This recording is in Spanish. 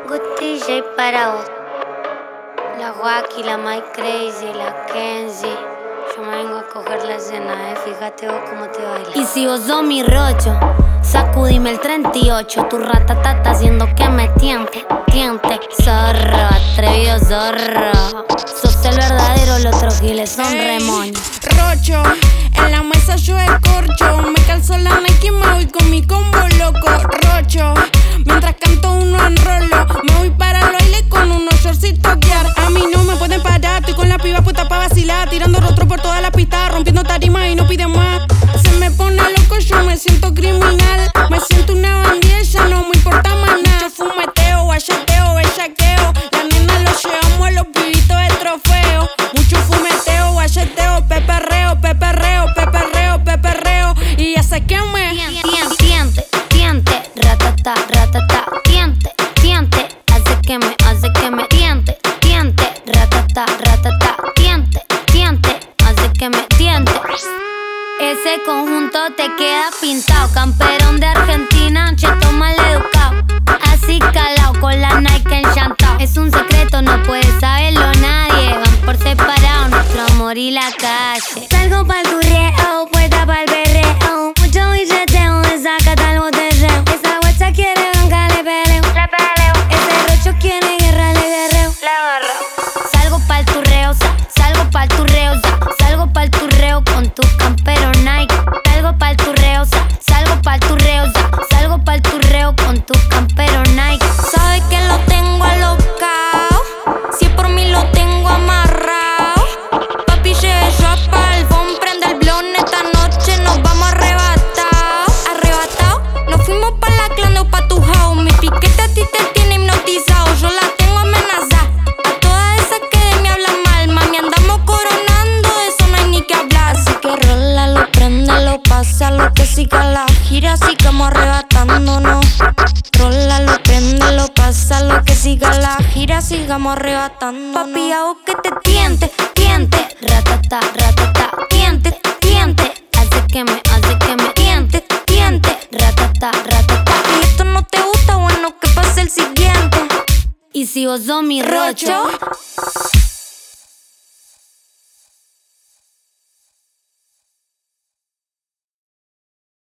Good DJ para vos. La Wacky, la Mike Crazy, la Kenzie. Yo me vengo a coger la escena, fíjate vos cómo te baila. Y si vos sos mi rocho, sacudime el 38. Tu ratatata haciendo que me tiente. Zorro, atrevido zorro. Sos el verdadero, los otros giles son remoños. Rocho, en la mesa yo escorcho. Me calzo la Nike y me voy con mi combo loco. Rocho, mientras canto uno enrolo. Me voy para el baile con unos shortcitos guiar. A mí no me pueden parar, estoy con la piba puesta pa' vacilar. Tirando rostro por toda la pista, rompiendo tarima y no pide más. Se me pone loco, yo me siento criminal. Me siento una bandida, ya no me importa más nada. Mucho fumeteo, guayeteo, bellaqueo. La nena lo llevamos a los pibitos de trofeo. Mucho fumeteo, guayeteo, peperreo, peperreo, peperreo, peperreo. Y ya sé que me Tiente, ratata, ratata. Tiente, hace que me tiente, ratata, ratata. Tiente, hace que me tiente. Ese conjunto te queda pintado. Camperón de Argentina, cheto mal educado. Así calao, con la Nike enchantado. Es un secreto, no puede saberlo nadie. Van por separado, nuestro amor y la calle. Salgo pa'l turreo, puesta pa'l berreo. Mucho billeteo, desacata el botelleo. Esa guacha quiere banca, le peleo. Ese rocho quiere guerra, le guerreo. Salgo pa'l turreo, salgo pa'l turreo, salgo pa'l turreo con tu campero Nike. Salgo pa'l turreo, salgo pa'l turreo, salgo pa'l turreo con tu campero Nike. Sabe que lo tengo alocao, si por mí lo tengo amarrao. Papi, lleve yo a Palbón, prende el blon, esta noche nos vamos arrebatao. Nos fuimos pa' la clan o pa' tu house. Mi piquete a ti te tiene hipnotizado, yo la tengo amenazada. A todas esas que de mí hablan mal, mami, andamos coronando, de eso no hay ni que hablar. Así que rólalo, préndelo, pásalo, que siga la gira, sigamos arrebatándonos. Rólalo, préndelo, pásalo, que siga la gira, sigamos arrebatándonos. Papi, hago que te tiente, ratata, ratata. Tiente, hace que me tiente, ratata, ratata. Y esto no te gusta, bueno, que pase el siguiente. Y si vos sos mi rocho,